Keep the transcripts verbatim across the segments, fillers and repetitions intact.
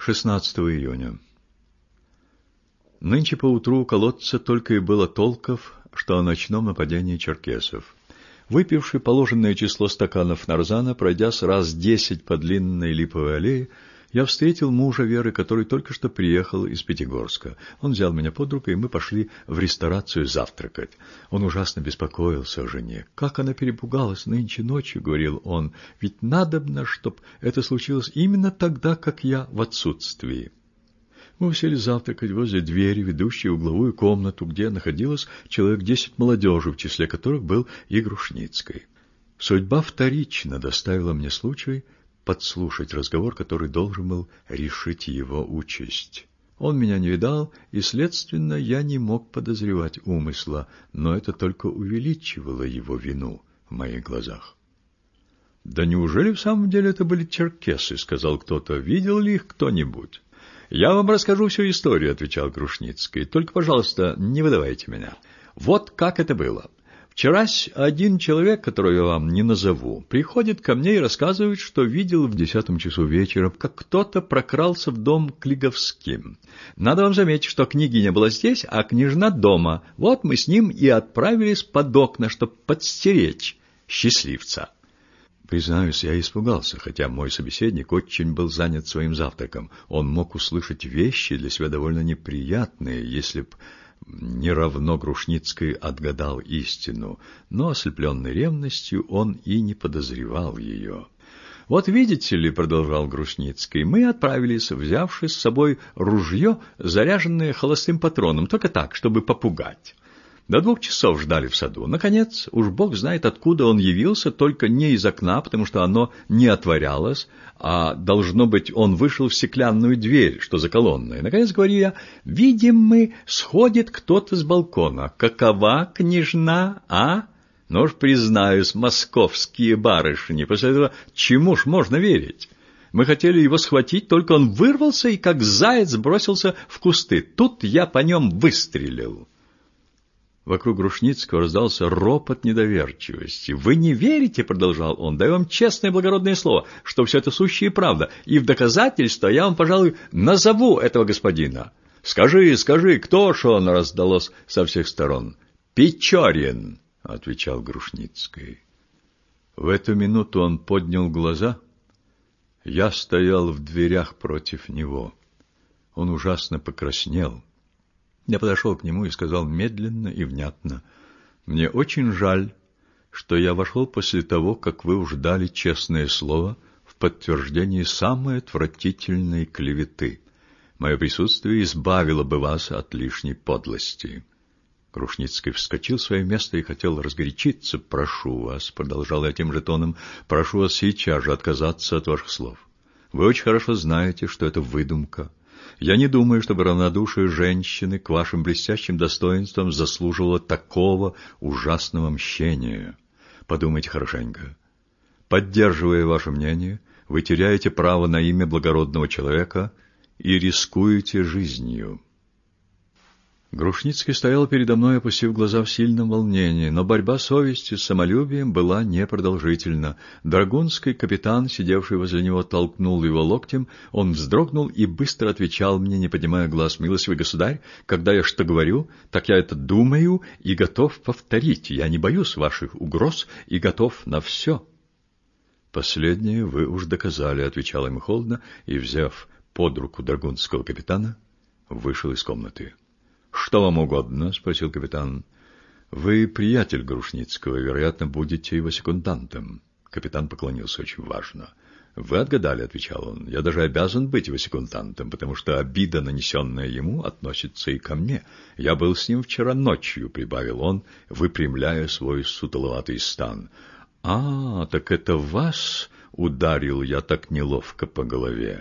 шестнадцатого июня. Нынче поутру у колодца только и было толков, что о ночном нападении черкесов. Выпивший положенное число стаканов нарзана, пройдясь раз десять по длинной липовой аллее, я встретил мужа Веры, который только что приехал из Пятигорска. Он взял меня под руку, и мы пошли в ресторацию завтракать. Он ужасно беспокоился о жене. «Как она перепугалась нынче ночью», — говорил он, — «ведь надобно, чтоб это случилось именно тогда, как я в отсутствии». Мы усели завтракать возле двери, ведущей в угловую комнату, где находилось человек десять молодежи, в числе которых был и Грушницкий. Судьба вторично доставила мне случай подслушать разговор, который должен был решить его участь. Он меня не видал, и, следственно, я не мог подозревать умысла, но это только увеличивало его вину в моих глазах. «Да неужели в самом деле это были черкесы?» — сказал кто-то. «Видел ли их кто-нибудь?» «Я вам расскажу всю историю», — отвечал Грушницкий. «Только, пожалуйста, не выдавайте меня. Вот как это было. Вчерась один человек, которого я вам не назову, приходит ко мне и рассказывает, что видел в десятом часу вечера, как кто-то прокрался в дом к Лиговским. Надо вам заметить, что княгиня была здесь, а княжна дома. Вот мы с ним и отправились под окна, чтобы подстеречь счастливца». Признаюсь, я испугался, хотя мой собеседник очень был занят своим завтраком. Он мог услышать вещи для себя довольно неприятные, если б не равно Грушницкий отгадал истину, но, ослепленный ревностью, он и не подозревал ее. «Вот видите ли, — продолжал Грушницкий, — мы отправились, взявши с собой ружье, заряженное холостым патроном, только так, чтобы попугать. До двух часов ждали в саду. Наконец, уж бог знает, откуда он явился, только не из окна, потому что оно не отворялось, а, должно быть, он вышел в стеклянную дверь, что за колонной. Наконец, говорю я, видим мы, сходит кто-то с балкона. Какова княжна, а? Ну уж, признаюсь, московские барышни. После этого чему ж можно верить? Мы хотели его схватить, только он вырвался и, как заяц, бросился в кусты. Тут я по нем выстрелил». Вокруг Грушницкого раздался ропот недоверчивости. «Вы не верите, — продолжал он, — даю вам честное благородное слово, что все это сущая правда, и в доказательство я вам, пожалуй, назову этого господина». «Скажи, скажи, кто ж он?» — раздалось со всех сторон. «Печорин», — отвечал Грушницкий. В эту минуту он поднял глаза. Я стоял в дверях против него. Он ужасно покраснел. Я подошел к нему и сказал медленно и внятно: «Мне очень жаль, что я вошел после того, как вы уж дали честное слово в подтверждении самой отвратительной клеветы. Мое присутствие избавило бы вас от лишней подлости». Грушницкий вскочил в свое место и хотел разгорячиться. «Прошу вас, — продолжал я тем же тоном, — прошу вас сейчас же отказаться от ваших слов. Вы очень хорошо знаете, что это выдумка. Я не думаю, чтобы равнодушие женщины к вашим блестящим достоинствам заслуживало такого ужасного мщения. Подумайте хорошенько. Поддерживая ваше мнение, вы теряете право на имя благородного человека и рискуете жизнью». Грушницкий стоял передо мной, опустив глаза в сильном волнении, но борьба совести с самолюбием была непродолжительна. Драгунский капитан, сидевший возле него, толкнул его локтем. Он вздрогнул и быстро отвечал мне, не поднимая глаз: «Милостивый государь, когда я что говорю, так я это думаю и готов повторить. Я не боюсь ваших угроз и готов на все». «Последнее вы уж доказали», — отвечал ему холодно, и, взяв под руку драгунского капитана, вышел из комнаты. «Что вам угодно?» — спросил капитан. «Вы приятель Грушницкого, вероятно, будете его секундантом». Капитан поклонился очень важно. «Вы отгадали», — отвечал он. «Я даже обязан быть его секундантом, потому что обида, нанесенная ему, относится и ко мне. Я был с ним вчера ночью», — прибавил он, выпрямляя свой сутуловатый стан. «А, так это вас ударил я так неловко по голове».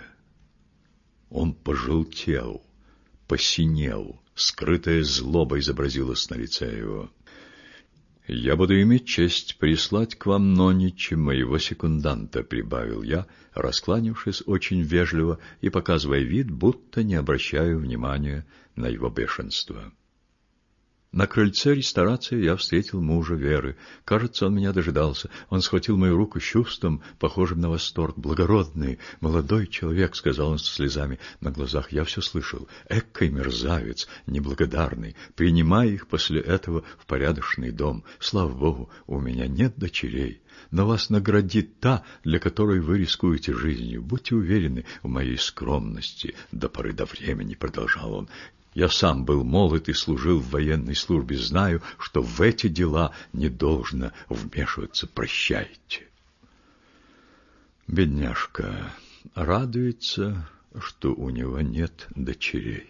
Он пожелтел, посинел. Скрытая злоба изобразилась на лице его. «Я буду иметь честь прислать к вам Нонича, моего секунданта», — прибавил я, раскланившись очень вежливо и показывая вид, будто не обращаю внимания на его бешенство. На крыльце ресторации я встретил мужа Веры. Кажется, он меня дожидался. Он схватил мою руку с чувством, похожим на восторг. «Благородный, молодой человек», — сказал он со слезами на глазах. Я все слышал. «Эккой мерзавец, неблагодарный. Принимай их после этого в порядочный дом. Слава Богу, у меня нет дочерей. Но вас наградит та, для которой вы рискуете жизнью. Будьте уверены в моей скромности. До поры до времени», — продолжал он. «Я сам был молод и служил в военной службе. Знаю, что в эти дела не должно вмешиваться. Прощайте». Бедняжка радуется, что у него нет дочерей.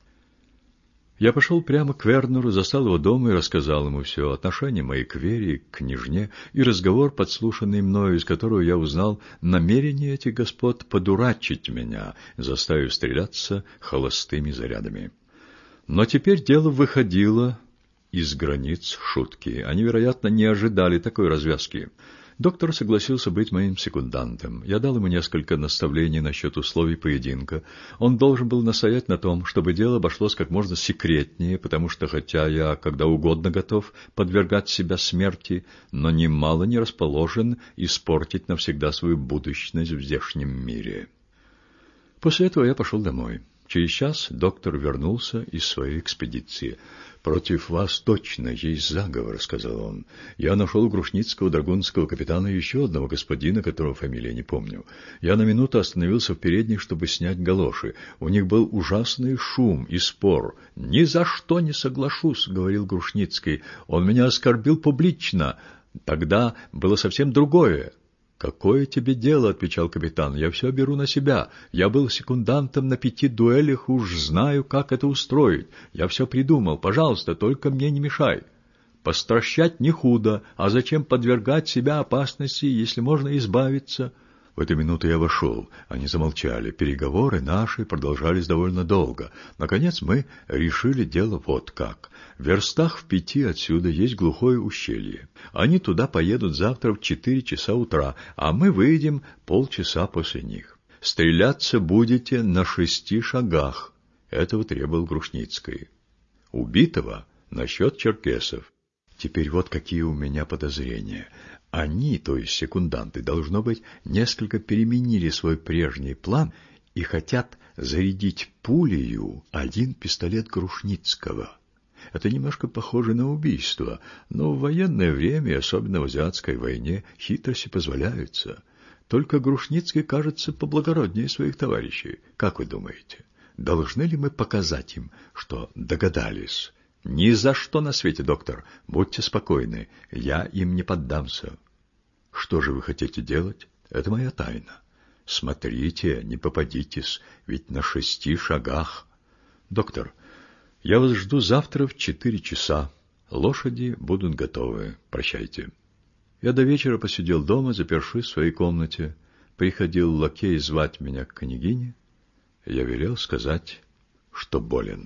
Я пошел прямо к Вернеру, застал его дома и рассказал ему все, отношения мои к Вере и к княжне, и разговор, подслушанный мною, из которого я узнал намерение этих господ подурачить меня, заставив стреляться холостыми зарядами. Но теперь дело выходило из границ шутки. Они, вероятно, не ожидали такой развязки. Доктор согласился быть моим секундантом. Я дал ему несколько наставлений насчет условий поединка. Он должен был настоять на том, чтобы дело обошлось как можно секретнее, потому что, хотя я когда угодно готов подвергать себя смерти, но немало не расположен испортить навсегда свою будущность в здешнем мире. После этого я пошел домой. Через час доктор вернулся из своей экспедиции. «Против вас точно есть заговор», — сказал он. «Я нашел у грушницкого драгунского капитана еще одного господина, которого фамилия не помню. Я на минуту остановился в передней, чтобы снять галоши. У них был ужасный шум и спор. «Ни за что не соглашусь», — говорил Грушницкий. «Он меня оскорбил публично. Тогда было совсем другое». «Какое тебе дело?» — отвечал капитан. «Я все беру на себя. Я был секундантом на пяти дуэлях, уж знаю, как это устроить. Я все придумал. Пожалуйста, только мне не мешай. Постращать не худо, а зачем подвергать себя опасности, если можно избавиться?» В эту минуту я вошел. Они замолчали. Переговоры наши продолжались довольно долго. Наконец мы решили дело вот как. В верстах в пяти отсюда есть глухое ущелье. Они туда поедут завтра в четыре часа утра, а мы выйдем полчаса после них. Стреляться будете на шести шагах. Этого требовал Грушницкий. Убитого насчет черкесов. Теперь вот какие у меня подозрения. Они, то есть секунданты, должно быть, несколько переменили свой прежний план и хотят зарядить пулею один пистолет Грушницкого. Это немножко похоже на убийство, но в военное время, особенно в азиатской войне, хитрости позволяются. Только Грушницкий кажется поблагороднее своих товарищей. Как вы думаете, должны ли мы показать им, что догадались? «Ни за что на свете, доктор. Будьте спокойны. Я им не поддамся». «Что же вы хотите делать? Это моя тайна. Смотрите, не попадитесь, ведь на шести шагах. Доктор, я вас жду завтра в четыре часа. Лошади будут готовы. Прощайте». Я до вечера посидел дома, запершись в своей комнате. Приходил лакей звать меня к княгине. Я велел сказать, что болен.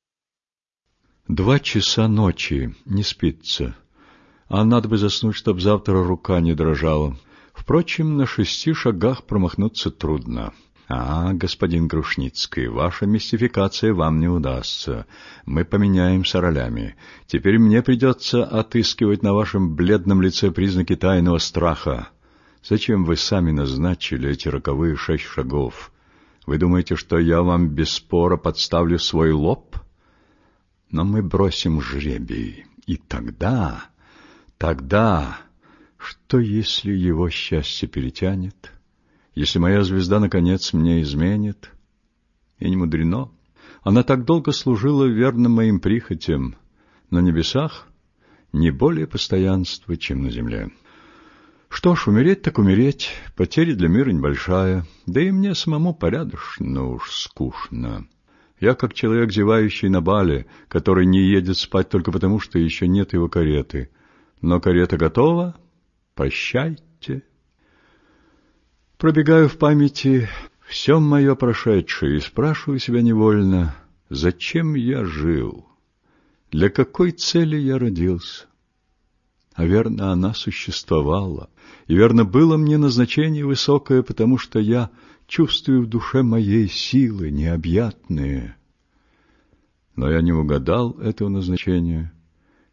Два часа ночи, не спится. А надо бы заснуть, чтоб завтра рука не дрожала. Впрочем, на шести шагах промахнуться трудно. А, господин Грушницкий, ваша мистификация вам не удастся. Мы поменяемся ролями. Теперь мне придется отыскивать на вашем бледном лице признаки тайного страха. Зачем вы сами назначили эти роковые шесть шагов? Вы думаете, что я вам без спора подставлю свой лоб? Но мы бросим жребий, и тогда, тогда, что если его счастье перетянет, если моя звезда, наконец, мне изменит? И не мудрено. Она так долго служила верно моим прихотям. На небесах не более постоянства, чем на земле. Что ж, умереть так умереть, потеря для мира небольшая, да и мне самому порядочно уж скучно. Я как человек, зевающий на бале, который не едет спать только потому, что еще нет его кареты. Но карета готова. Прощайте. Пробегаю в памяти все мое прошедшее и спрашиваю себя невольно, зачем я жил, для какой цели я родился. А верно, она существовала, и верно, было мне назначение высокое, потому что я чувствую в душе моей силы необъятные. Но я не угадал этого назначения,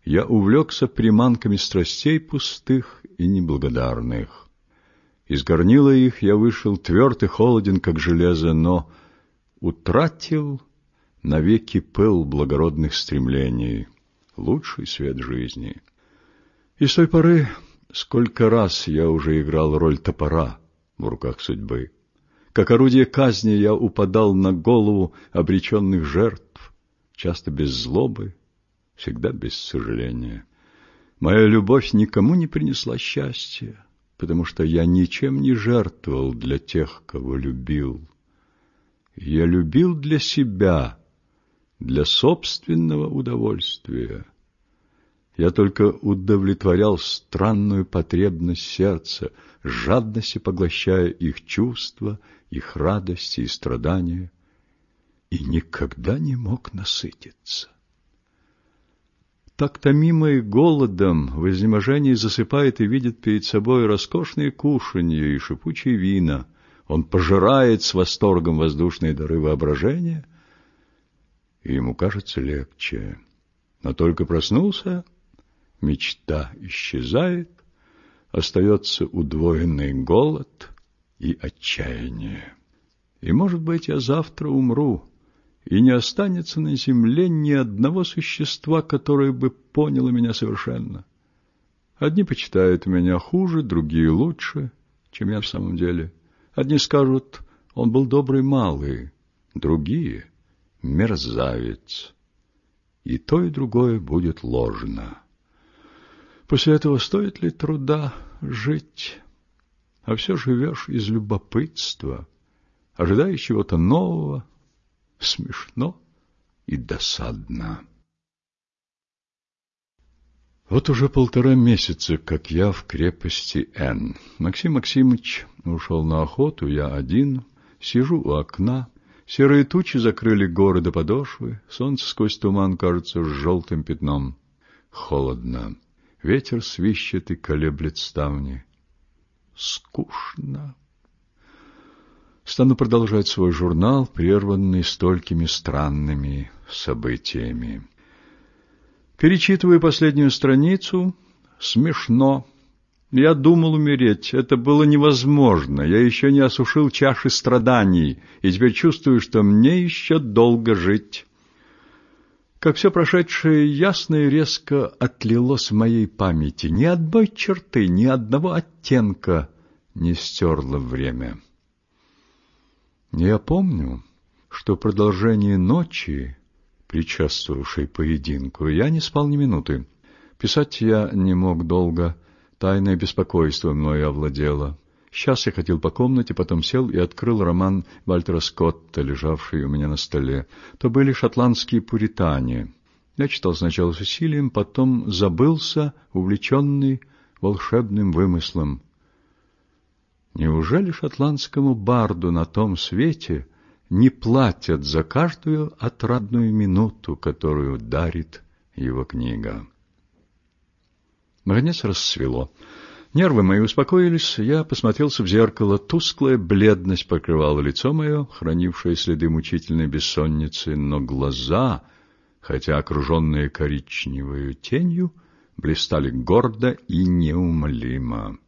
я увлекся приманками страстей пустых и неблагодарных. Из горнила их я вышел тверд и холоден, как железо, но утратил навеки пыл благородных стремлений, лучший свет жизни. И с той поры сколько раз я уже играл роль топора в руках судьбы. Как орудие казни я упадал на голову обреченных жертв, часто без злобы, всегда без сожаления. Моя любовь никому не принесла счастья, потому что я ничем не жертвовал для тех, кого любил. Я любил для себя, для собственного удовольствия. Я только удовлетворял странную потребность сердца, жадностью поглощая их чувства, их радости и страдания, и никогда не мог насытиться. Так томимый голодом в изнеможении засыпает и видит перед собой роскошные кушанья и шипучие вина. Он пожирает с восторгом воздушные дары воображения, и ему кажется легче. Но только проснулся, мечта исчезает, остается удвоенный голод и отчаяние. И, может быть, я завтра умру, и не останется на земле ни одного существа, которое бы поняло меня совершенно. Одни почитают меня хуже, другие лучше, чем я в самом деле. Одни скажут, он был добрый малый, другие — мерзавец. И то, и другое будет ложно. После этого стоит ли труда жить? А все живешь из любопытства, ожидая чего-то нового. Смешно и досадно. Вот уже полтора месяца, как я в крепости Н. Максим Максимыч ушел на охоту, я один, сижу у окна. Серые тучи закрыли горы до подошвы, солнце сквозь туман кажется желтым пятном. Холодно, ветер свищет и колеблет ставни. Скучно. Стану продолжать свой журнал, прерванный столькими странными событиями. Перечитываю последнюю страницу. Смешно. Я думал умереть. Это было невозможно. Я еще не осушил чаши страданий, и теперь чувствую, что мне еще долго жить. Как все прошедшее ясно и резко отлилось в моей памяти. Ни одной черты, ни одного оттенка не стерло время. Я помню, что в продолжении ночи, предшествовавшей поединку, я не спал ни минуты. Писать я не мог долго, тайное беспокойство мною овладело. Сейчас я ходил по комнате, потом сел и открыл роман Вальтера Скотта, лежавший у меня на столе. То были шотландские пуритане. Я читал сначала с усилием, потом забылся, увлеченный волшебным вымыслом. Неужели шотландскому барду на том свете не платят за каждую отрадную минуту, которую дарит его книга? Наконец рассвело. Нервы мои успокоились, я посмотрелся в зеркало. Тусклая бледность покрывала лицо мое, хранившее следы мучительной бессонницы, но глаза, хотя окруженные коричневой тенью, блистали гордо и неумолимо.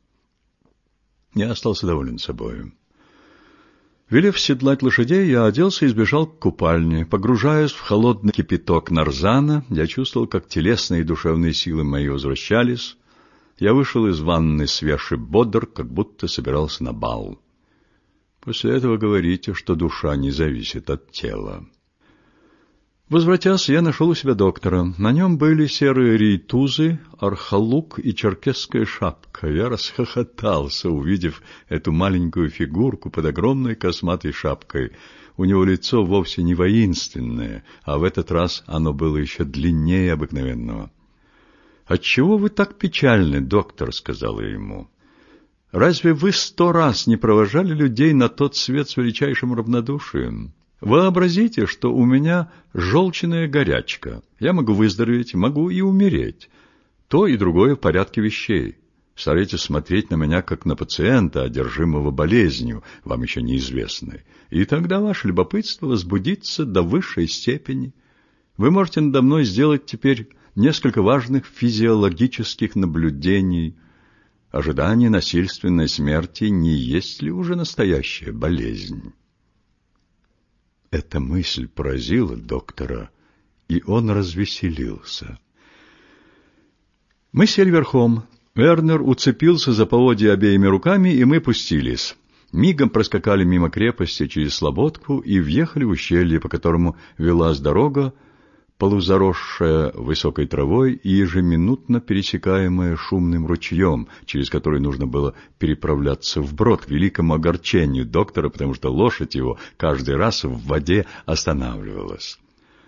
Я остался доволен собою. Велев седлать лошадей, я оделся и сбежал к купальне. Погружаясь в холодный кипяток нарзана, я чувствовал, как телесные и душевные силы мои возвращались. Я вышел из ванны свеж и бодр, как будто собирался на бал. После этого говорите, что душа не зависит от тела. Возвратясь, я нашел у себя доктора. На нем были серые рейтузы, архалук и черкесская шапка. Я расхохотался, увидев эту маленькую фигурку под огромной косматой шапкой. У него лицо вовсе не воинственное, а в этот раз оно было еще длиннее обыкновенного. «Отчего вы так печальны, доктор?» — сказал я ему. «Разве вы сто раз не провожали людей на тот свет с величайшим равнодушием? Вообразите, что у меня желчная горячка. Я могу выздороветь, могу и умереть. То и другое в порядке вещей. Старайтесь смотреть на меня, как на пациента, одержимого болезнью, вам еще неизвестной. И тогда ваше любопытство возбудится до высшей степени. Вы можете надо мной сделать теперь несколько важных физиологических наблюдений. Ожидание насильственной смерти не есть ли уже настоящая болезнь? Эта мысль поразила доктора, и он развеселился. Мы сели верхом. Вернер уцепился за поводья обеими руками, и мы пустились. Мигом проскакали мимо крепости через слободку и въехали в ущелье, по которому велась дорога, полузаросшая высокой травой и ежеминутно пересекаемая шумным ручьем, через который нужно было переправляться вброд, к великому огорчению доктора, потому что лошадь его каждый раз в воде останавливалась.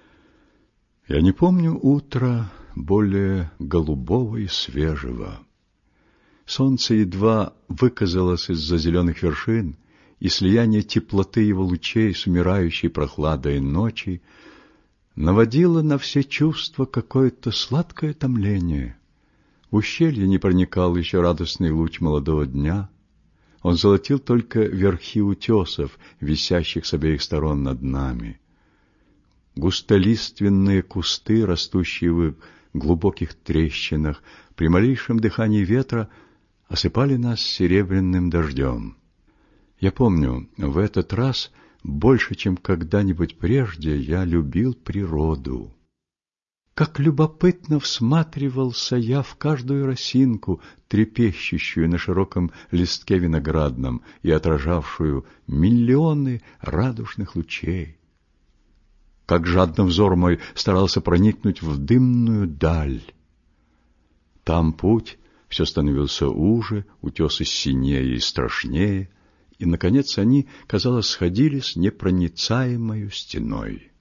Я не помню утра более голубого и свежего. Солнце едва выказалось из-за зеленых вершин, и слияние теплоты его лучей с умирающей прохладой ночи наводило на все чувства какое-то сладкое томление. В ущелье не проникал еще радостный луч молодого дня. Он золотил только верхи утесов, висящих с обеих сторон над нами. Густолиственные кусты, растущие в глубоких трещинах, при малейшем дыхании ветра осыпали нас серебряным дождем. Я помню, в этот раз больше, чем когда-нибудь прежде, я любил природу. Как любопытно всматривался я в каждую росинку, трепещущую на широком листке виноградном и отражавшую миллионы радужных лучей. Как жадно взор мой старался проникнуть в дымную даль. Там путь все становился уже, утесы синее и страшнее, и, наконец, они, казалось, сходились непроницаемою стеной.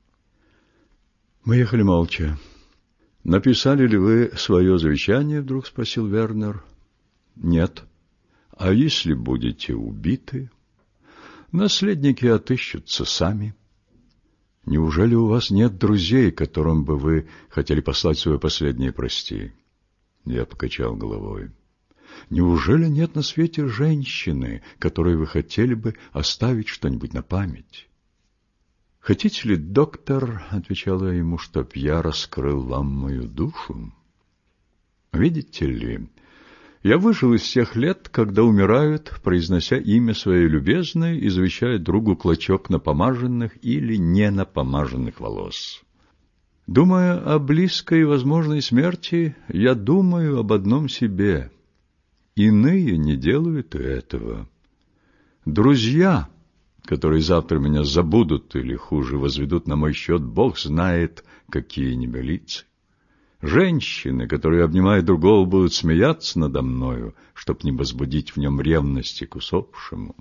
Мы ехали молча. «Написали ли вы свое завещание?» — вдруг спросил Вернер. «Нет». «А если будете убиты?» «Наследники отыщутся сами». «Неужели у вас нет друзей, которым бы вы хотели послать свое последнее прости?» Я покачал головой. «Неужели нет на свете женщины, которой вы хотели бы оставить что-нибудь на память?» «Хотите ли, доктор, — отвечала я ему, — чтоб я раскрыл вам мою душу? Видите ли, я выжил из тех лет, когда умирают, произнося имя свое любезное и завещая другу клочок напомаженных или не напомаженных волос. Думая о близкой и возможной смерти, я думаю об одном себе. Иные не делают этого. Друзья, которые завтра меня забудут или, хуже, возведут на мой счет, Бог знает, какие небылицы. Женщины, которые, обнимая другого, будут смеяться надо мною, чтоб не возбудить в нем ревности к усопшему.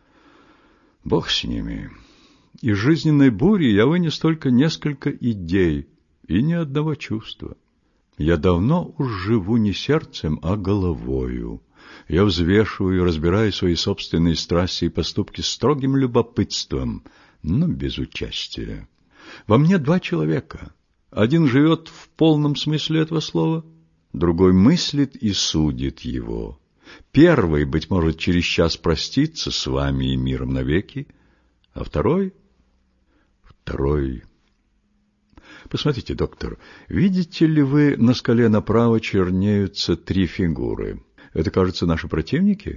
Бог с ними. Из жизненной бури я вынес только несколько идей и ни одного чувства. Я давно уж живу не сердцем, а головою. Я взвешиваю и разбираю свои собственные страсти и поступки строгим любопытством, но без участия. Во мне два человека. Один живет в полном смысле этого слова, другой мыслит и судит его. Первый, быть может, через час простится с вами и миром навеки, а второй... Второй... Посмотрите, доктор, видите ли вы, на скале направо чернеются три фигуры? Это, кажется, наши противники?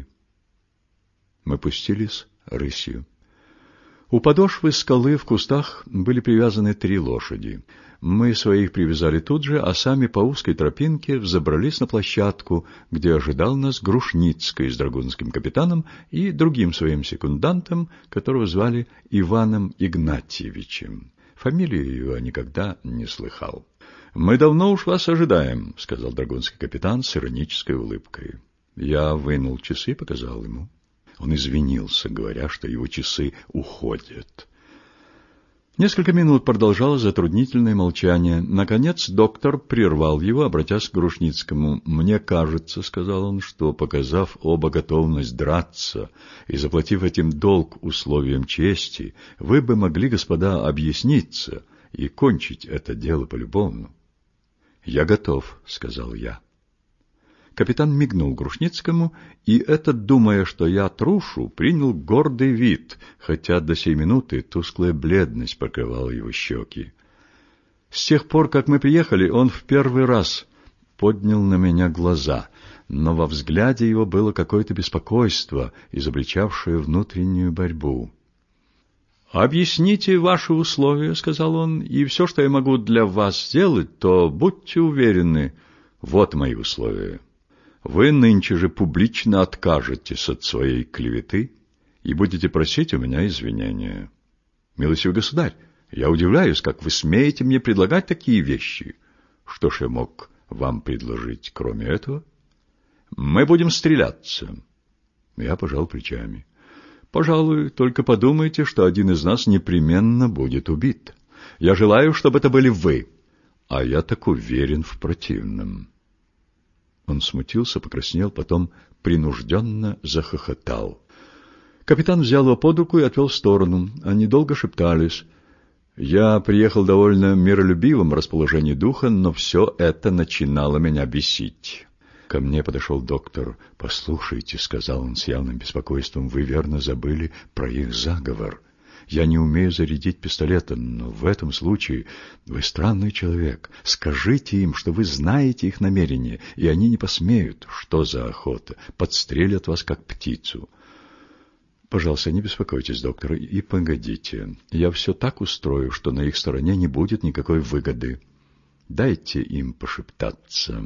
Мы пустились рысью. У подошвы скалы в кустах были привязаны три лошади. Мы своих привязали тут же, а сами по узкой тропинке взобрались на площадку, где ожидал нас Грушницкий с драгунским капитаном и другим своим секундантом, которого звали Иваном Игнатьевичем. Фамилию его никогда не слыхал. «Мы давно уж вас ожидаем», — сказал драгунский капитан с иронической улыбкой. Я вынул часы и показал ему. Он извинился, говоря, что его часы уходят. Несколько минут продолжалось затруднительное молчание. Наконец доктор прервал его, обратясь к Грушницкому. «Мне кажется, — сказал он, — что, показав оба готовность драться и заплатив этим долг условиям чести, вы бы могли, господа, объясниться и кончить это дело полюбовно». «Я готов, — сказал я». Капитан мигнул Грушницкому, и этот, думая, что я трушу, принял гордый вид, хотя до сей минуты тусклая бледность покрывала его щеки. С тех пор, как мы приехали, он в первый раз поднял на меня глаза, но во взгляде его было какое-то беспокойство, изобличавшее внутреннюю борьбу. «Объясните ваши условия», — сказал он, — «и все, что я могу для вас сделать, то будьте уверены, вот мои условия. Вы нынче же публично откажетесь от своей клеветы и будете просить у меня извинения. Милостивый государь, я удивляюсь, как вы смеете мне предлагать такие вещи. Что ж я мог вам предложить, кроме этого? Мы будем стреляться». Я пожал плечами. «Пожалуй, только подумайте, что один из нас непременно будет убит. Я желаю, чтобы это были вы, а я так уверен в противном». Он смутился, покраснел, потом принужденно захохотал. Капитан взял его под руку и отвел в сторону. Они долго шептались. Я приехал в довольно миролюбивом расположении духа, но все это начинало меня бесить. Ко мне подошел доктор. «Послушайте», — сказал он с явным беспокойством, — «вы верно забыли про их заговор. Я не умею зарядить пистолетом, но в этом случае вы странный человек. Скажите им, что вы знаете их намерения, и они не посмеют. Что за охота? Подстрелят вас, как птицу». «Пожалуйста, не беспокойтесь, доктор, и погодите. Я все так устрою, что на их стороне не будет никакой выгоды. Дайте им пошептаться».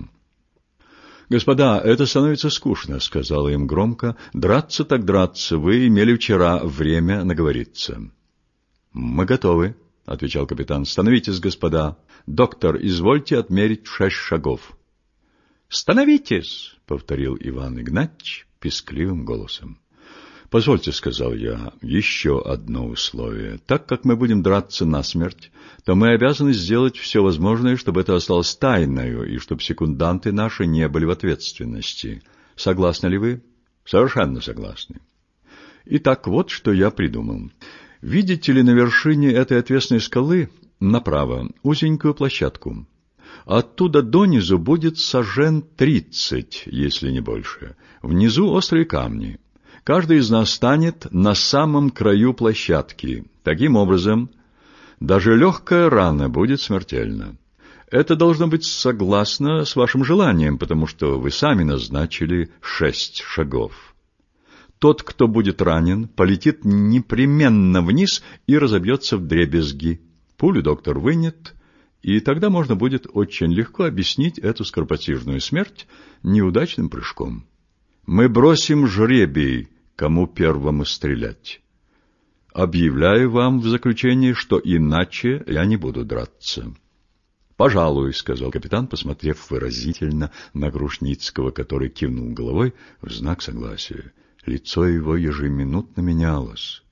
«Господа, это становится скучно», — сказала им громко. «Драться так драться. Вы имели вчера время наговориться». «Мы готовы», — отвечал капитан. «Становитесь, господа. Доктор, извольте отмерить шесть шагов». «Становитесь», — повторил Иван Игнатьич пискливым голосом. «Позвольте, — сказал я, — еще одно условие. Так как мы будем драться насмерть, то мы обязаны сделать все возможное, чтобы это осталось тайною, и чтобы секунданты наши не были в ответственности. Согласны ли вы?» «Совершенно согласны». «Итак, вот что я придумал. Видите ли на вершине этой отвесной скалы направо узенькую площадку? Оттуда донизу будет сажен тридцать, если не больше. Внизу острые камни. Каждый из нас станет на самом краю площадки. Таким образом, даже легкая рана будет смертельна. Это должно быть согласно с вашим желанием, потому что вы сами назначили шесть шагов. Тот, кто будет ранен, полетит непременно вниз и разобьется вдребезги. Пулю доктор вынет, и тогда можно будет очень легко объяснить эту скоропостижную смерть неудачным прыжком. Мы бросим жребий, кому первому стрелять. Объявляю вам в заключение, что иначе я не буду драться». «Пожалуй», — сказал капитан, посмотрев выразительно на Грушницкого, который кивнул головой в знак согласия. Лицо его ежеминутно менялось.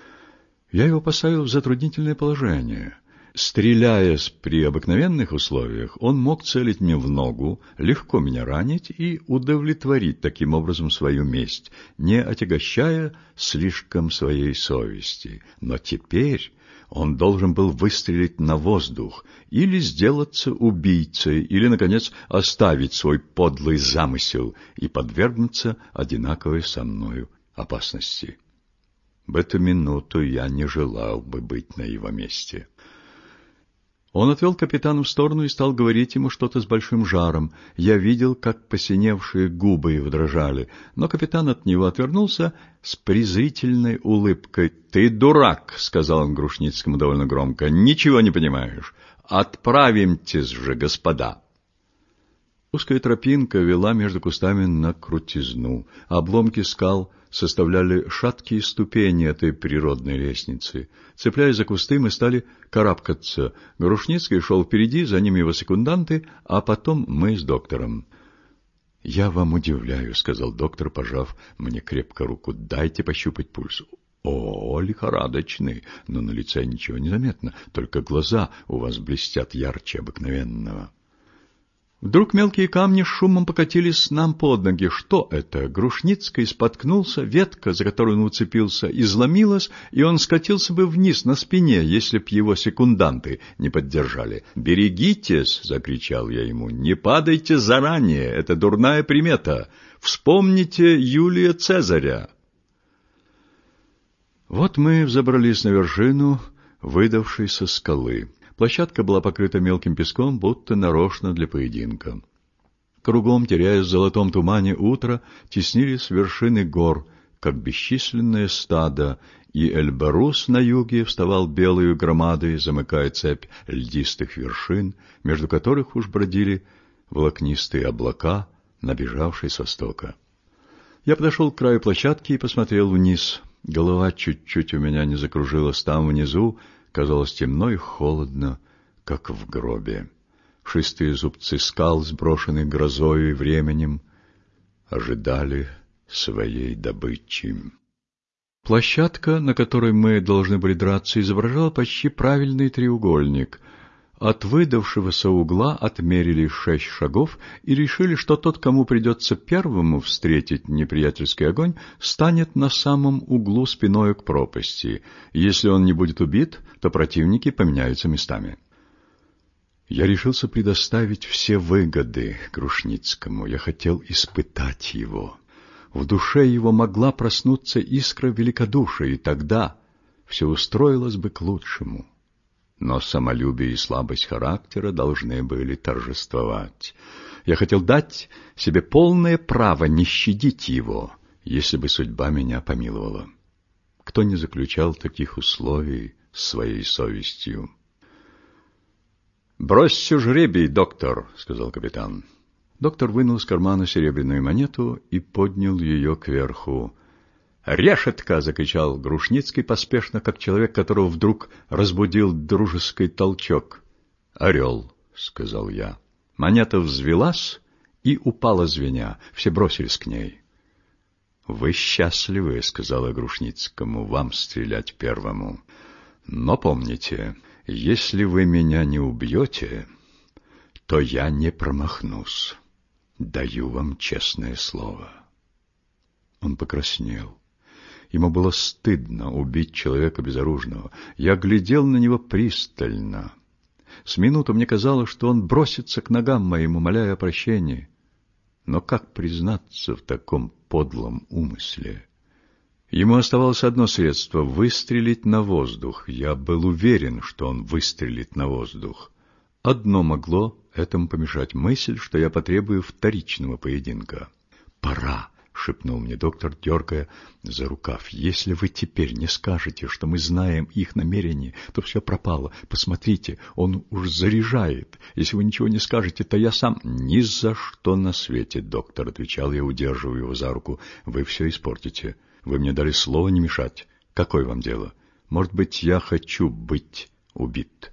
Я его поставил в затруднительное положение. Стреляя при обыкновенных условиях, он мог целить мне в ногу, легко меня ранить и удовлетворить таким образом свою месть, не отягощая слишком своей совести. Но теперь он должен был выстрелить на воздух, или сделаться убийцей, или, наконец, оставить свой подлый замысел и подвергнуться одинаковой со мною опасности. В эту минуту я не желал бы быть на его месте. Он отвел капитана в сторону и стал говорить ему что-то с большим жаром. Я видел, как посиневшие губы его дрожали, но капитан от него отвернулся с презрительной улыбкой. «Ты дурак!» — сказал он Грушницкому довольно громко. «Ничего не понимаешь. Отправимтесь же, господа!» Узкая тропинка вела между кустами на крутизну. Обломки скал составляли шаткие ступени этой природной лестницы. Цепляясь за кусты, мы стали карабкаться. Грушницкий шел впереди, за ним его секунданты, а потом мы с доктором. «Я вам удивляю», — сказал доктор, пожав мне крепко руку. «Дайте пощупать пульс». «О, лихорадочный, но на лице ничего не заметно, только глаза у вас блестят ярче обыкновенного». Вдруг мелкие камни с шумом покатились нам под ноги. Что это? Грушницкий споткнулся, ветка, за которую он уцепился, изломилась, и он скатился бы вниз на спине, если б его секунданты не поддержали. «Берегитесь!» — закричал я ему. «Не падайте заранее, это дурная примета. Вспомните Юлия Цезаря!» Вот мы взобрались на вершину выдавшейся скалы. Площадка была покрыта мелким песком, будто нарочно для поединка. Кругом, теряясь в золотом тумане утра, теснились вершины гор, как бесчисленное стадо, и Эльбарус на юге вставал белою громадой, замыкая цепь льдистых вершин, между которых уж бродили волокнистые облака, набежавшие с востока. Я подошел к краю площадки и посмотрел вниз. Голова чуть-чуть у меня не закружилась. Там внизу казалось темно и холодно, как в гробе. Шистые зубцы скал, сброшенные грозою и временем, ожидали своей добычи. Площадка, на которой мы должны были драться, изображала почти правильный треугольник. От выдавшегося угла отмерили шесть шагов и решили, что тот, кому придется первому встретить неприятельский огонь, станет на самом углу спиною к пропасти. Если он не будет убит, то противники поменяются местами. Я решился предоставить все выгоды Грушницкому. Я хотел испытать его. В душе его могла проснуться искра великодушия, и тогда все устроилось бы к лучшему. Но самолюбие и слабость характера должны были торжествовать. Я хотел дать себе полное право не щадить его, если бы судьба меня помиловала. Кто не заключал таких условий с своей совестью? «Бросьте жребий, доктор», — сказал капитан. Доктор вынул из кармана серебряную монету и поднял ее кверху. «Решетка!» — закричал Грушницкий поспешно, как человек, которого вдруг разбудил дружеский толчок. «Орел!» — сказал я. Монета взвелась и упала звеня. Все бросились к ней. «Вы счастливы!» — сказала Грушницкому. «Вам стрелять первому. Но помните, если вы меня не убьете, то я не промахнусь. Даю вам честное слово». Он покраснел. Ему было стыдно убить человека безоружного. Я глядел на него пристально. С минуту мне казалось, что он бросится к ногам моим, умоляя о прощении. Но как признаться в таком подлом умысле? Ему оставалось одно средство — выстрелить на воздух. Я был уверен, что он выстрелит на воздух. Одно могло этому помешать — мысль, что я потребую вторичного поединка. «Пора!» — шепнул мне доктор, дергая за рукав. «Если вы теперь не скажете, что мы знаем их намерения, то все пропало. Посмотрите, он уж заряжает. Если вы ничего не скажете, то я сам...» «Ни за что на свете, доктор», — отвечал я, удерживая его за руку. «Вы все испортите. Вы мне дали слово не мешать. Какое вам дело? Может быть, я хочу быть убит?»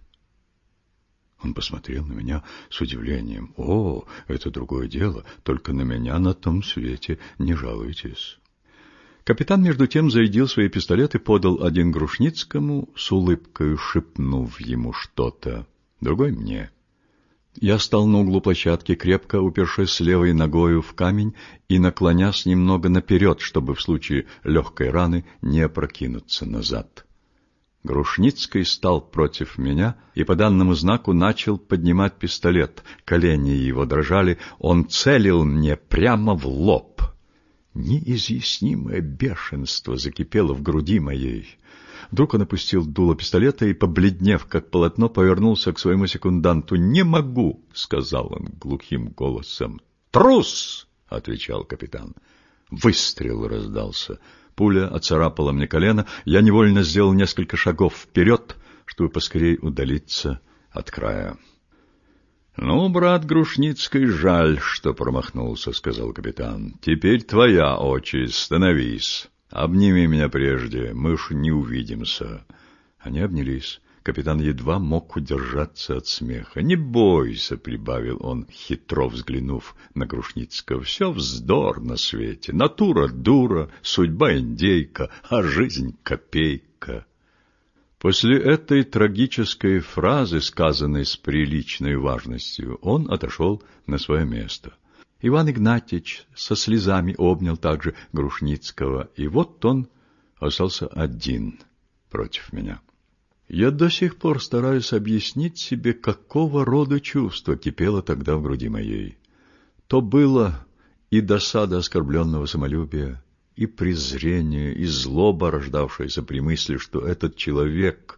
Он посмотрел на меня с удивлением. «О, это другое дело, только на меня на том свете не жалуйтесь». Капитан, между тем, зарядил свои пистолеты, подал один Грушницкому, с улыбкой шепнув ему что-то, другой мне. Я стал на углу площадки, крепко упершись левой ногою в камень и наклонясь немного наперед, чтобы в случае легкой раны не опрокинуться назад. Грушницкий стал против меня и по данному знаку начал поднимать пистолет. Колени его дрожали, он целил мне прямо в лоб. Неизъяснимое бешенство закипело в груди моей. Вдруг он опустил дуло пистолета и, побледнев как полотно, повернулся к своему секунданту. «Не могу», — сказал он глухим голосом. «Трус!» — отвечал капитан. Выстрел раздался. Пуля оцарапала мне колено. Я невольно сделал несколько шагов вперед, чтобы поскорее удалиться от края. «Ну, брат Грушницкий, жаль, что промахнулся», — сказал капитан. «Теперь твоя очередь. Становись. Обними меня прежде, мы уж не увидимся». Они обнялись. Капитан едва мог удержаться от смеха. «Не бойся», — прибавил он, хитро взглянув на Грушницкого. «Все вздор на свете. Натура дура, судьба индейка, а жизнь копейка». После этой трагической фразы, сказанной с приличной важностью, он отошел на свое место. Иван Игнатьич со слезами обнял также Грушницкого, и вот он остался один против меня. Я до сих пор стараюсь объяснить себе, какого рода чувство кипело тогда в груди моей. То было и досада оскорбленного самолюбия, и презрение, и злоба, рождавшаяся при мысли, что этот человек,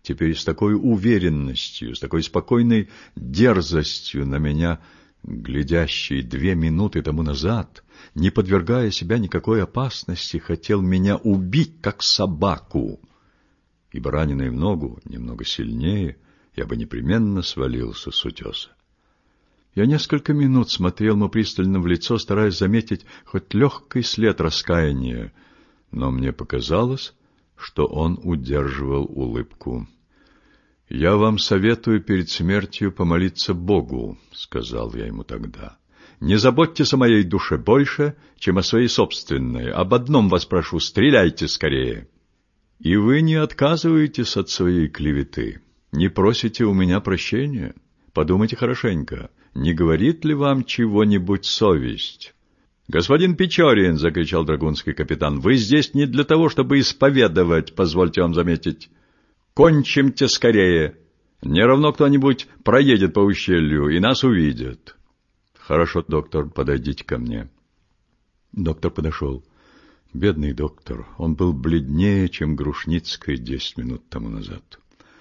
теперь с такой уверенностью, с такой спокойной дерзостью на меня, глядящий две минуты тому назад, не подвергая себя никакой опасности, хотел меня убить, как собаку. Ибо раненый в ногу немного сильнее, я бы непременно свалился с утеса. Я несколько минут смотрел ему пристально в лицо, стараясь заметить хоть легкий след раскаяния, но мне показалось, что он удерживал улыбку. «Я вам советую перед смертью помолиться Богу», — сказал я ему тогда. «Не заботьтесь о моей душе больше, чем о своей собственной. Об одном вас прошу, стреляйте скорее. И вы не отказываетесь от своей клеветы, не просите у меня прощения. Подумайте хорошенько, не говорит ли вам чего-нибудь совесть?» «Господин Печорин!» — закричал драгунский капитан. «Вы здесь не для того, чтобы исповедовать, позвольте вам заметить. Кончимте скорее. Не равно кто-нибудь проедет по ущелью, и нас увидят». «Хорошо, доктор, подойдите ко мне». Доктор подошел. Бедный доктор, он был бледнее, чем Грушницкий десять минут тому назад.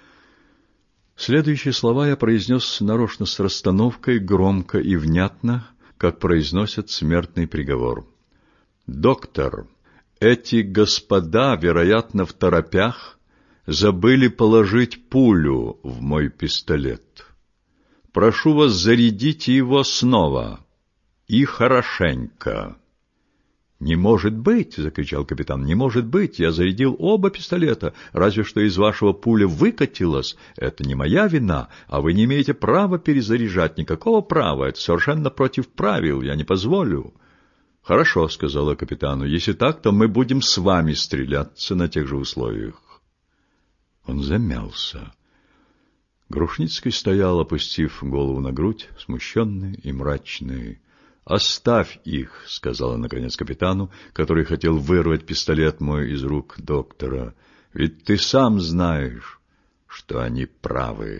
Следующие слова я произнес нарочно с расстановкой, громко и внятно, как произносят смертный приговор. «Доктор, эти господа, вероятно, в торопях, забыли положить пулю в мой пистолет. Прошу вас, зарядите его снова. И хорошенько». «Не может быть!» — закричал капитан. «Не может быть! Я зарядил оба пистолета. Разве что из вашего пуля выкатилась. Это не моя вина, а вы не имеете права перезаряжать. Никакого права. Это совершенно против правил. Я не позволю». «Хорошо», — сказала капитану. «Если так, то мы будем с вами стреляться на тех же условиях». Он замялся. Грушницкий стоял, опустив голову на грудь, смущенный и мрачный. «Оставь их», — сказала, наконец, капитану, который хотел вырвать пистолет мой из рук доктора. «Ведь ты сам знаешь, что они правы».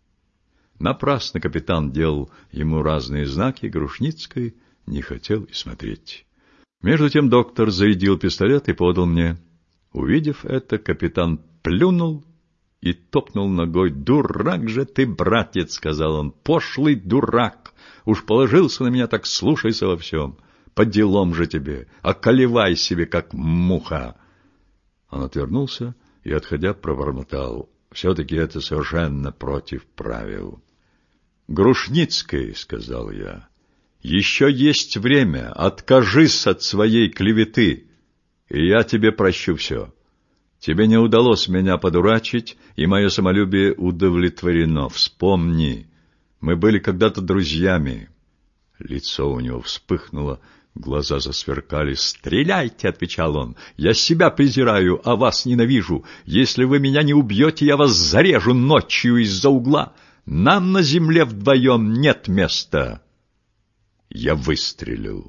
Напрасно капитан делал ему разные знаки, Грушницкий не хотел и смотреть. Между тем доктор зарядил пистолет и подал мне. Увидев это, капитан плюнул и топнул ногой. «Дурак же ты, братец», — сказал он, — «пошлый дурак! Уж положился на меня, так слушайся во всем. По делам же тебе, околевай себе, как муха». Он отвернулся и, отходя, пробормотал. «Все-таки это совершенно против правил». «Грушницкий», — сказал я, — «еще есть время. Откажись от своей клеветы, и я тебе прощу все. Тебе не удалось меня подурачить, и мое самолюбие удовлетворено. Вспомни, мы были когда-то друзьями». Лицо у него вспыхнуло, глаза засверкали. «Стреляйте!» — отвечал он. «Я себя презираю, а вас ненавижу. Если вы меня не убьете, я вас зарежу ночью из-за угла. Нам на земле вдвоем нет места». Я выстрелил.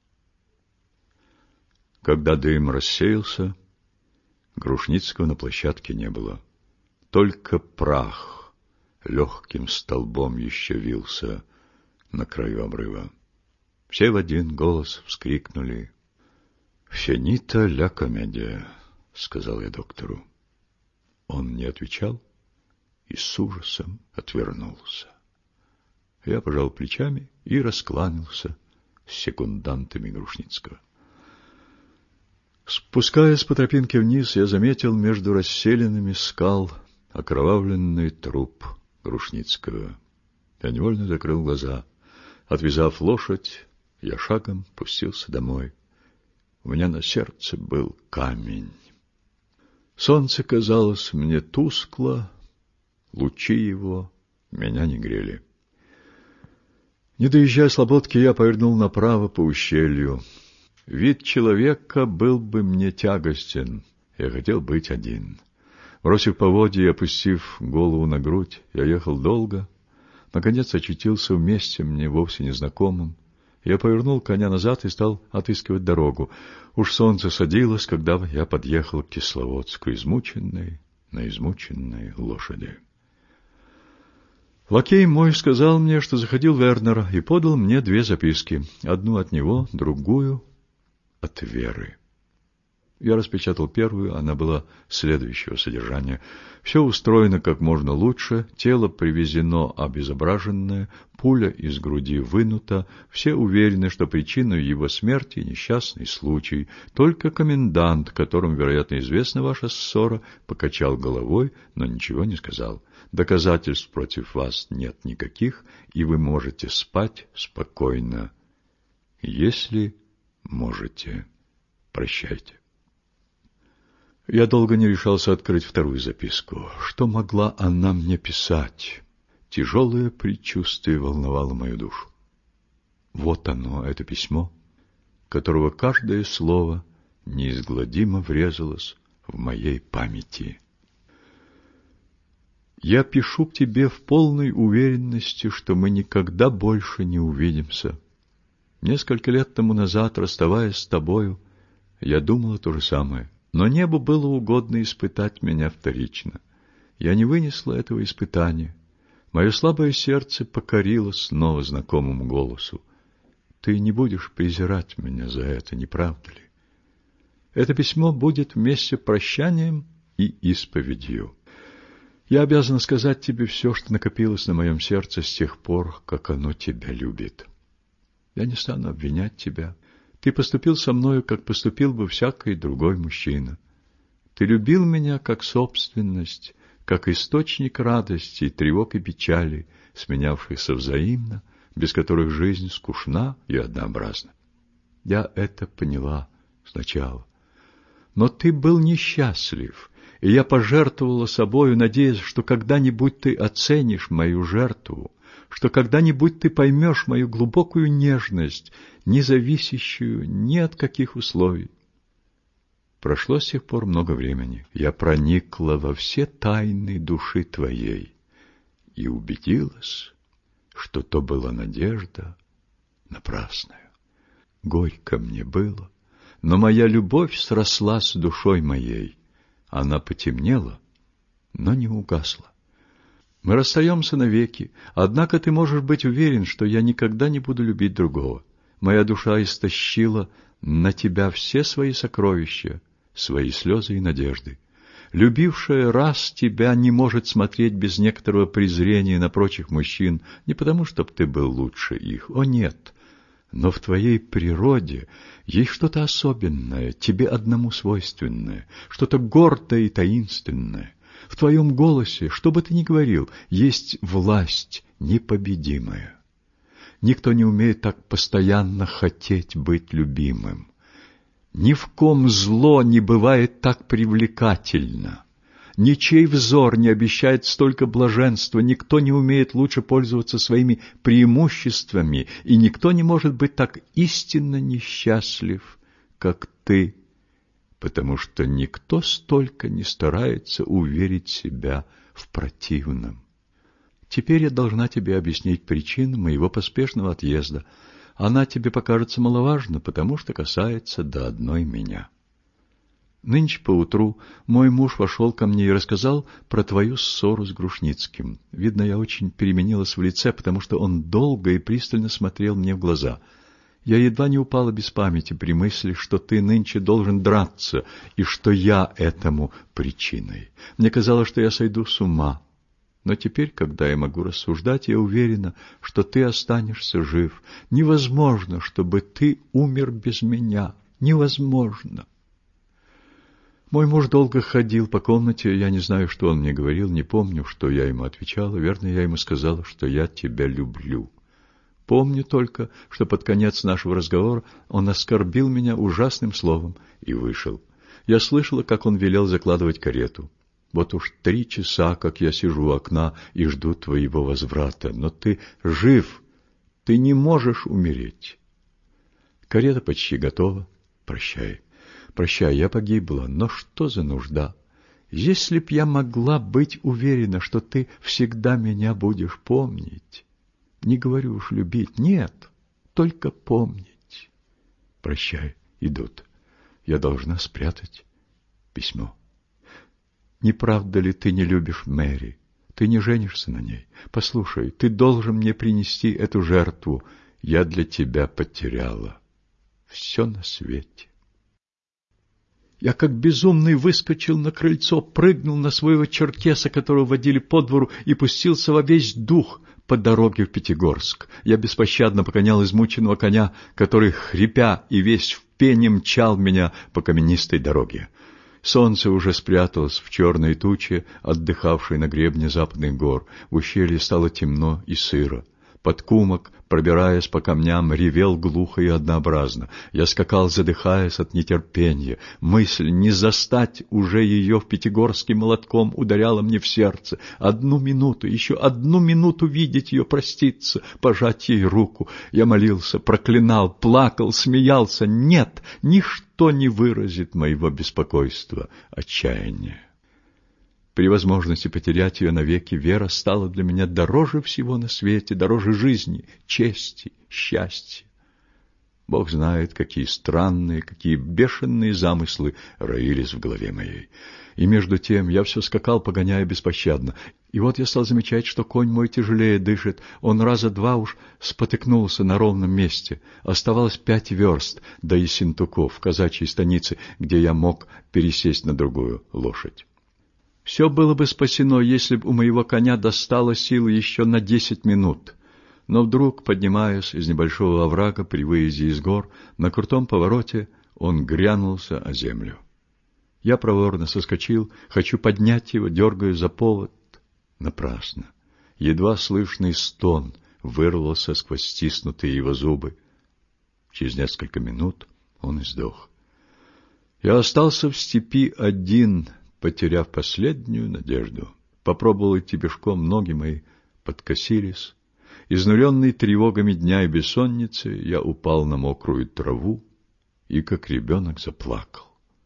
Когда дым рассеялся, Грушницкого на площадке не было. Только прах легким столбом еще вился на краю обрыва. Все в один голос вскрикнули. «Финита ля комедия», — сказал я доктору. Он не отвечал и с ужасом отвернулся. Я пожал плечами и раскланялся с секундантами Грушницкого. Спускаясь по тропинке вниз, я заметил между расселенными скал окровавленный труп Грушницкого. Я невольно закрыл глаза. Отвязав лошадь, я шагом пустился домой. У меня на сердце был камень. Солнце казалось мне тускло, лучи его меня не грели. Не доезжая слободки, я повернул направо по ущелью. Вид человека был бы мне тягостен, я хотел быть один. Бросив поводья и опустив голову на грудь, я ехал долго. Наконец очутился в месте мне вовсе незнакомом. Я повернул коня назад и стал отыскивать дорогу. Уж солнце садилось, когда я подъехал к Кисловодску, измученной, на измученной лошади. Лакей мой сказал мне, что заходил Вернер, и подал мне две записки. Одну от него, другую от Веры. Я распечатал первую, она была следующего содержания. Все устроено как можно лучше, тело привезено обезображенное, пуля из груди вынута, все уверены, что причиной его смерти несчастный случай. Только комендант, которому, вероятно, известна ваша ссора, покачал головой, но ничего не сказал. Доказательств против вас нет никаких, и вы можете спать спокойно. Если можете, прощайте. Я долго не решался открыть вторую записку. Что могла она мне писать? Тяжелое предчувствие волновало мою душу. Вот оно, это письмо, которого каждое слово неизгладимо врезалось в моей памяти. Я пишу к тебе в полной уверенности, что мы никогда больше не увидимся. Несколько лет тому назад, расставаясь с тобою, я думала то же самое. Но небу было угодно испытать меня вторично. Я не вынесла этого испытания. Мое слабое сердце покорило снова знакомому голосу. Ты не будешь презирать меня за это, не правда ли? Это письмо будет вместе прощанием и исповедью. Я обязана сказать тебе все, что накопилось на моем сердце с тех пор, как оно тебя любит. Я не стану обвинять тебя. Ты поступил со мною, как поступил бы всякий другой мужчина. Ты любил меня как собственность, как источник радости, тревог и печали, сменявшихся взаимно, без которых жизнь скучна и однообразна. Я это поняла сначала. Но ты был несчастлив, и я пожертвовала собою, надеясь, что когда-нибудь ты оценишь мою жертву, что когда-нибудь ты поймешь мою глубокую нежность, не зависящую ни от каких условий. Прошло с тех пор много времени. Я проникла во все тайны души твоей и убедилась, что то была надежда напрасная. Горько мне было, но моя любовь срослась с душой моей. Она потемнела, но не угасла. Мы расстаемся навеки, однако ты можешь быть уверен, что я никогда не буду любить другого. Моя душа истощила на тебя все свои сокровища, свои слезы и надежды. Любившая раз тебя не может смотреть без некоторого презрения на прочих мужчин, не потому, чтобы ты был лучше их, о нет, но в твоей природе есть что-то особенное, тебе одному свойственное, что-то гордое и таинственное. В твоем голосе, что бы ты ни говорил, есть власть непобедимая. Никто не умеет так постоянно хотеть быть любимым. Ни в ком зло не бывает так привлекательно. Ничей взор не обещает столько блаженства, никто не умеет лучше пользоваться своими преимуществами, и никто не может быть так истинно несчастлив, как ты, потому что никто столько не старается уверить себя в противном. Теперь я должна тебе объяснить причину моего поспешного отъезда. Она тебе покажется маловажна, потому что касается до одной меня. Нынче поутру мой муж вошел ко мне и рассказал про твою ссору с Грушницким. Видно, я очень переменилась в лице, потому что он долго и пристально смотрел мне в глаза. Я едва не упала без памяти при мысли, что ты нынче должен драться, и что я этому причиной. Мне казалось, что я сойду с ума. Но теперь, когда я могу рассуждать, я уверена, что ты останешься жив. Невозможно, чтобы ты умер без меня. Невозможно. Мой муж долго ходил по комнате, я не знаю, что он мне говорил, не помню, что я ему отвечала. Верно, я ему сказала, что я тебя люблю. Помню только, что под конец нашего разговора он оскорбил меня ужасным словом и вышел. Я слышала, как он велел закладывать карету. Вот уж три часа, как я сижу у окна и жду твоего возврата. Но ты жив, ты не можешь умереть. Карета почти готова. Прощай. Прощай, я погибла, но что за нужда? Если б я могла быть уверена, что ты всегда меня будешь помнить. Не говорю уж любить, нет, только помнить. Прощай, идут. Я должна спрятать письмо. Не правда ли ты не любишь Мэри? Ты не женишься на ней? Послушай, ты должен мне принести эту жертву. Я для тебя потеряла все на свете. Я как безумный выскочил на крыльцо, прыгнул на своего черкеса, которого водили по двору, и пустился во весь дух по дороге в Пятигорск. Я беспощадно погонял измученного коня, который, хрипя и весь в пене, мчал меня по каменистой дороге. Солнце уже спряталось в черной туче, отдыхавшей на гребне западных гор. В ущелье стало темно и сыро. Подкумок, пробираясь по камням, ревел глухо и однообразно. Я скакал, задыхаясь от нетерпения. Мысль не застать уже ее в Пятигорске молотком ударяла мне в сердце. Одну минуту, еще одну минуту видеть ее, проститься, пожать ей руку. Я молился, проклинал, плакал, смеялся. Нет, ничто не выразит моего беспокойства, отчаяния. При возможности потерять ее навеки вера стала для меня дороже всего на свете, дороже жизни, чести, счастья. Бог знает, какие странные, какие бешеные замыслы роились в голове моей. И между тем я все скакал, погоняя беспощадно. И вот я стал замечать, что конь мой тяжелее дышит. Он раза два уж спотыкнулся на ровном месте. Оставалось пять верст до Ессентуков, казачьей станицы, где я мог пересесть на другую лошадь. Все было бы спасено, если бы у моего коня достало силы еще на десять минут. Но вдруг, поднимаясь из небольшого оврага при выезде из гор, на крутом повороте он грянулся о землю. Я проворно соскочил, хочу поднять его, дергаю за повод. Напрасно. Едва слышный стон вырвался сквозь стиснутые его зубы. Через несколько минут он издох. Я остался в степи один, потеряв последнюю надежду. Попробовал идти пешком, ноги мои подкосились. Изнуренный тревогами дня и бессонницы, я упал на мокрую траву и, как ребенок, заплакал.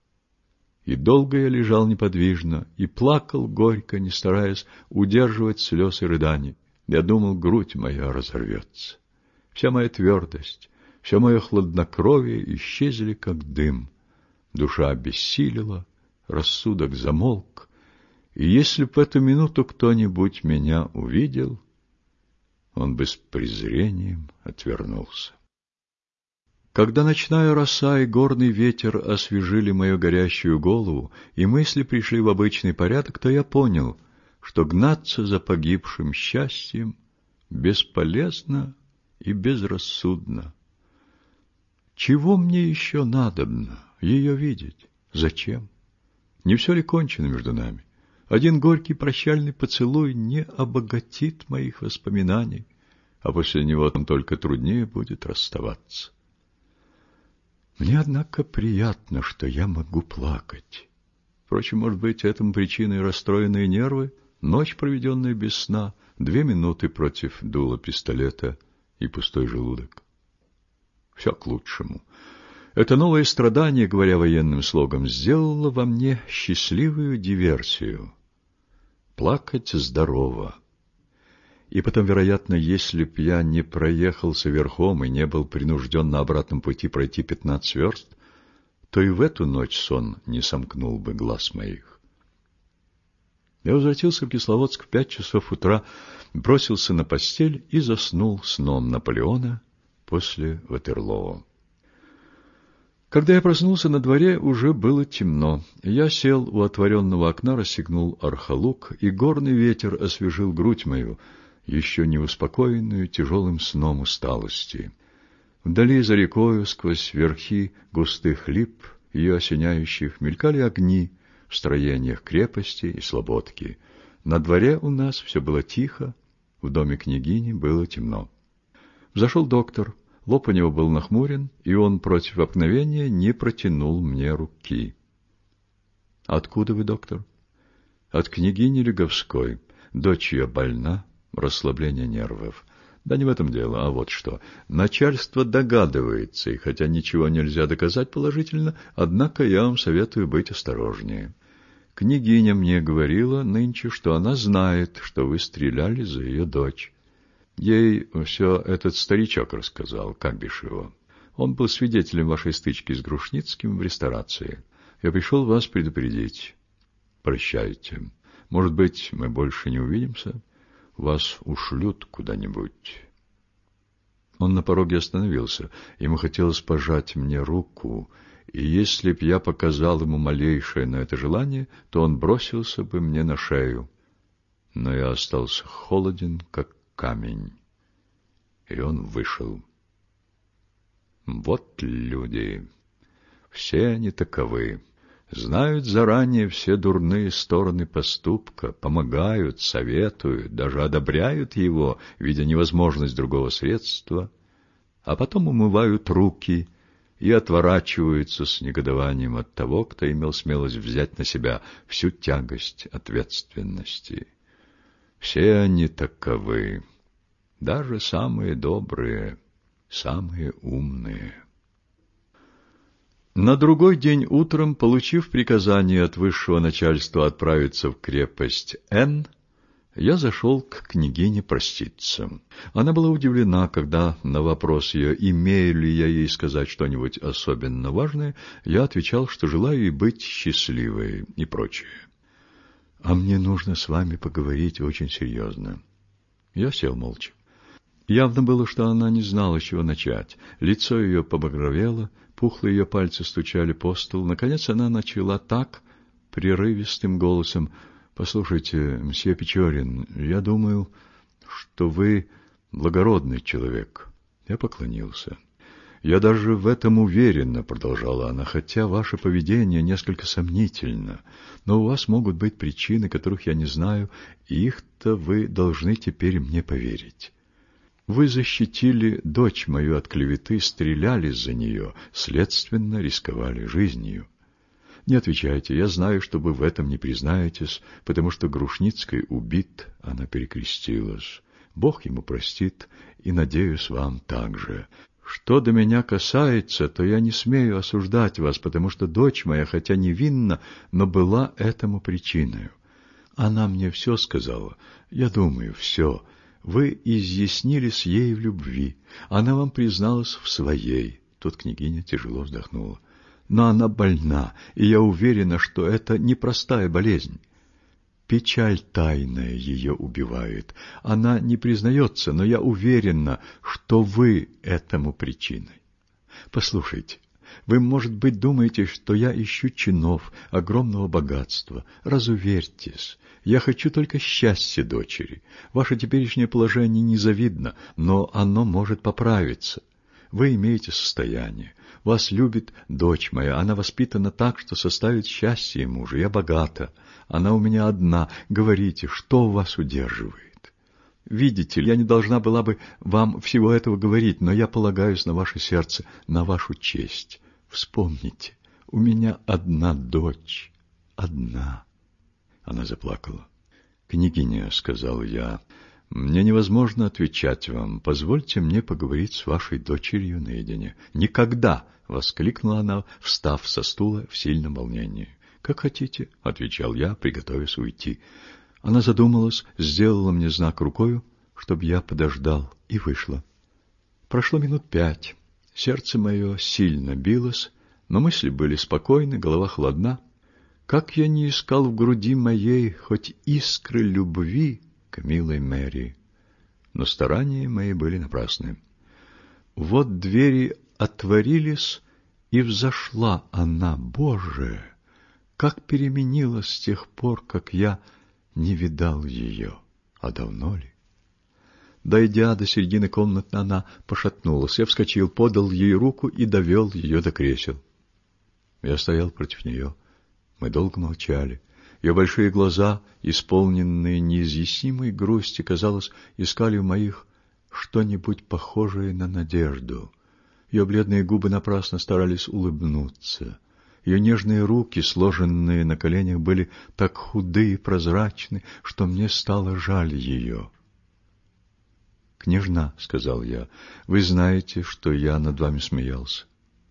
И долго я лежал неподвижно и плакал горько, не стараясь удерживать слез и рыданий. Я думал, грудь моя разорвется. Вся моя твердость, все мое хладнокровие исчезли, как дым. Душа обессилила, рассудок замолк, и если б в эту минуту кто-нибудь меня увидел, он бы с презрением отвернулся. Когда ночная роса и горный ветер освежили мою горящую голову, и мысли пришли в обычный порядок, то я понял, что гнаться за погибшим счастьем бесполезно и безрассудно. Чего мне еще надобно ее видеть? Зачем? Не все ли кончено между нами? Один горький прощальный поцелуй не обогатит моих воспоминаний, а после него там только труднее будет расставаться. Мне, однако, приятно, что я могу плакать. Впрочем, может быть, этому причиной расстроенные нервы, ночь, проведенная без сна, две минуты против дула пистолета и пустой желудок. Все к лучшему. Это новое страдание, говоря военным слогом, сделало во мне счастливую диверсию. Плакать здорово. И потом, вероятно, если б я не проехался верхом и не был принужден на обратном пути пройти пятнадцать верст, то и в эту ночь сон не сомкнул бы глаз моих. Я возвратился в Кисловодск в пять часов утра, бросился на постель и заснул сном Наполеона после Ватерлоо. Когда я проснулся, на дворе уже было темно. Я сел у отворенного окна, расстегнул архалук, и горный ветер освежил грудь мою, еще не успокоенную тяжелым сном усталости. Вдали за рекою, сквозь верхи густых лип, ее осеняющих, мелькали огни в строениях крепости и слободки. На дворе у нас все было тихо, в доме княгини было темно. Взошел доктор. Лоб у него был нахмурен, и он против обыкновения не протянул мне руки. — Откуда вы, доктор? — От княгини Лиговской. Дочь ее больна, расслабление нервов. Да не в этом дело, а вот что. Начальство догадывается, и хотя ничего нельзя доказать положительно, однако я вам советую быть осторожнее. Княгиня мне говорила нынче, что она знает, что вы стреляли за ее дочь. Ей все этот старичок рассказал, как бишь его. Он был свидетелем вашей стычки с Грушницким в ресторации. Я пришел вас предупредить. Прощайте. Может быть, мы больше не увидимся? Вас ушлют куда-нибудь. Он на пороге остановился. Ему хотелось пожать мне руку, и если б я показал ему малейшее на это желание, то он бросился бы мне на шею. Но я остался холоден, как камень, и он вышел. Вот люди, все они таковы. Знают заранее все дурные стороны поступка, помогают, советуют, даже одобряют его, видя невозможность другого средства, а потом умывают руки и отворачиваются с негодованием от того, кто имел смелость взять на себя всю тягость ответственности. Все они таковы, даже самые добрые, самые умные. На другой день утром, получив приказание от высшего начальства отправиться в крепость Н, я зашел к княгине проститься. Она была удивлена, когда на вопрос ее, имею ли я ей сказать что-нибудь особенно важное, я отвечал, что желаю ей быть счастливой и прочее. «А мне нужно с вами поговорить очень серьезно». Я сел молча. Явно было, что она не знала, с чего начать. Лицо ее побагровело, пухлые ее пальцы стучали по столу. Наконец она начала так, прерывистым голосом: «Послушайте, мсье Печорин, я думаю, что вы благородный человек». Я поклонился. «Я даже в этом уверена», — продолжала она, — «хотя ваше поведение несколько сомнительно, но у вас могут быть причины, которых я не знаю, и их-то вы должны теперь мне поверить. Вы защитили дочь мою от клеветы, стреляли за нее, следственно, рисковали жизнью. Не отвечайте, я знаю, что вы в этом не признаетесь, потому что Грушницкий убит, она перекрестилась. Бог ему простит, и, надеюсь, вам также. Что до меня касается, то я не смею осуждать вас, потому что дочь моя, хотя невинна, но была этому причиной. Она мне все сказала, я думаю, все. Вы изъяснились ей в любви, она вам призналась в своей». Тут княгиня тяжело вздохнула. «Но она больна, и я уверена, что это непростая болезнь. Печаль тайная ее убивает. Она не признается, но я уверена, что вы этому причиной. Послушайте, вы, может быть, думаете, что я ищу чинов, огромного богатства. Разуверьтесь, я хочу только счастья дочери. Ваше теперешнее положение незавидно, но оно может поправиться. Вы имеете состояние. Вас любит дочь моя. Она воспитана так, что составит счастье мужа. Я богата. Она у меня одна. Говорите, что вас удерживает? Видите ли, я не должна была бы вам всего этого говорить, но я полагаюсь на ваше сердце, на вашу честь. Вспомните, у меня одна дочь. Одна». Она заплакала. «Княгиня», — сказал я, — «мне невозможно отвечать вам. Позвольте мне поговорить с вашей дочерью наедине». «Никогда!» — воскликнула она, встав со стула в сильном волнении. «Как хотите», — отвечал я, приготовясь уйти. Она задумалась, сделала мне знак рукою, чтобы я подождал, и вышла. Прошло минут пять. Сердце мое сильно билось, но мысли были спокойны, голова холодна. Как я не искал в груди моей хоть искры любви к милой Мэри, но старания мои были напрасны. Вот двери отворились, и взошла она, Боже! Как переменилась с тех пор, как я не видал ее. А давно ли? Дойдя до середины комнаты, она пошатнулась. Я вскочил, подал ей руку и довел ее до кресел. Я стоял против нее. Мы долго молчали. Ее большие глаза, исполненные неизъяснимой грусти, казалось, искали в моих что-нибудь похожее на надежду. Ее бледные губы напрасно старались улыбнуться. Ее нежные руки, сложенные на коленях, были так худы и прозрачны, что мне стало жаль ее. «Княжна», — сказал я, — «вы знаете, что я над вами смеялся.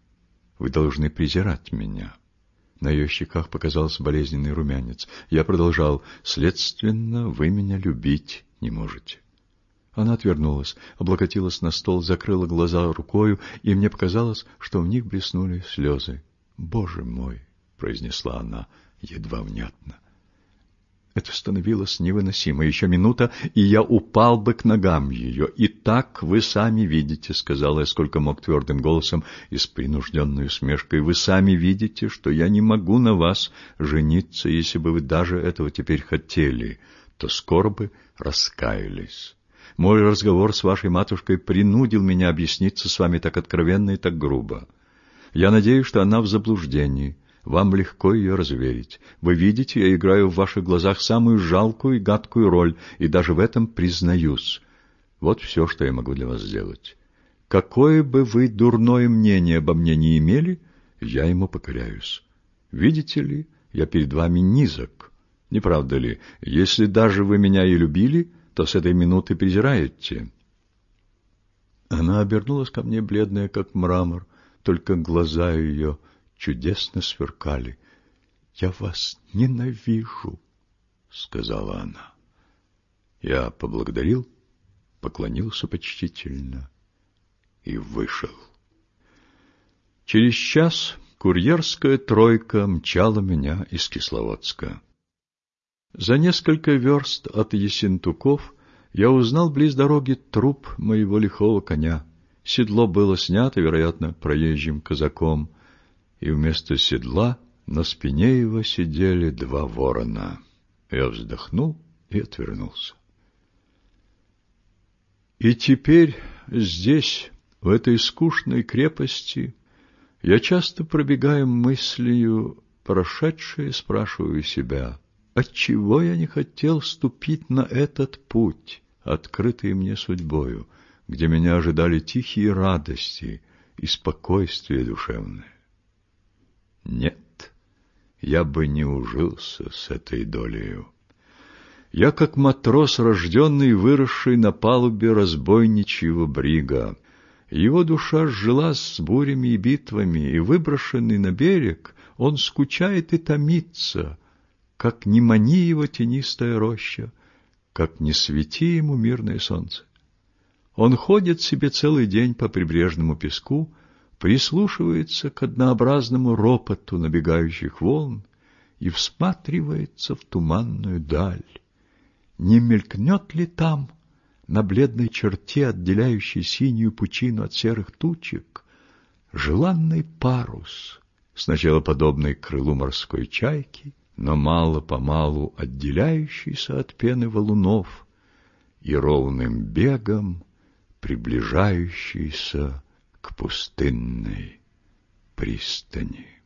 Вы должны презирать меня». На ее щеках показался болезненный румянец. Я продолжал: «Следственно, вы меня любить не можете». Она отвернулась, облокотилась на стол, закрыла глаза рукою, и мне показалось, что в них блеснули слезы. «Боже мой!» — произнесла она едва внятно. Это становилось невыносимо. Еще минута, и я упал бы к ногам ее. «И так вы сами видите», — сказала я, сколько мог твердым голосом и с принужденной усмешкой, «вы сами видите, что я не могу на вас жениться, если бы вы даже этого теперь хотели, то скоро бы раскаялись. Мой разговор с вашей матушкой принудил меня объясниться с вами так откровенно и так грубо. Я надеюсь, что она в заблуждении. Вам легко ее разуверить. Вы видите, я играю в ваших глазах самую жалкую и гадкую роль, и даже в этом признаюсь. Вот все, что я могу для вас сделать. Какое бы вы дурное мнение обо мне не имели, я ему покоряюсь. Видите ли, я перед вами низок. Не правда ли? Если даже вы меня и любили, то с этой минуты презираете». Она обернулась ко мне, бледная, как мрамор, только глаза ее чудесно сверкали. «Я вас ненавижу», — сказала она. Я поблагодарил, поклонился почтительно и вышел. Через час курьерская тройка мчала меня из Кисловодска. За несколько верст от Ессентуков я узнал близ дороги труп моего лихого коня. Седло было снято, вероятно, проезжим казаком, и вместо седла на спине его сидели два ворона. Я вздохнул и отвернулся. И теперь здесь, в этой скучной крепости, я часто пробегаю мыслью прошедшее, спрашиваю себя, отчего я не хотел ступить на этот путь, открытый мне судьбою, где меня ожидали тихие радости и спокойствие душевное. Нет, я бы не ужился с этой долею. Я, как матрос, рожденный и выросший на палубе разбойничьего брига. Его душа сжила с бурями и битвами, и, выброшенный на берег, он скучает и томится, как не мани его тенистая роща, как не свети ему мирное солнце. Он ходит себе целый день по прибрежному песку, прислушивается к однообразному ропоту набегающих волн и всматривается в туманную даль. Не мелькнет ли там, на бледной черте, отделяющей синюю пучину от серых тучек, желанный парус, сначала подобный крылу морской чайки, но мало-помалу отделяющийся от пены валунов и ровным бегом приближающийся к пустынной пристани.